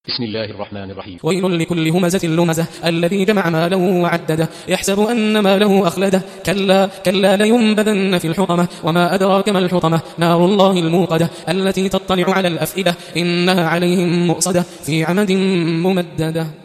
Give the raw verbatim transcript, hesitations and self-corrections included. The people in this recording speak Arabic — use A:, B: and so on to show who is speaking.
A: بسم الله الرحمن الرحيم.
B: ويل لكل همزة لمزة الذي جمع ماله وعدده يحسب أن ماله أخلده كلا كلا لينبذن في الحطمة وما أدراك ما الحطمة نار الله الموقدة التي تطلع على الأفئدة إنها عليهم مؤصدة في عمد ممددة.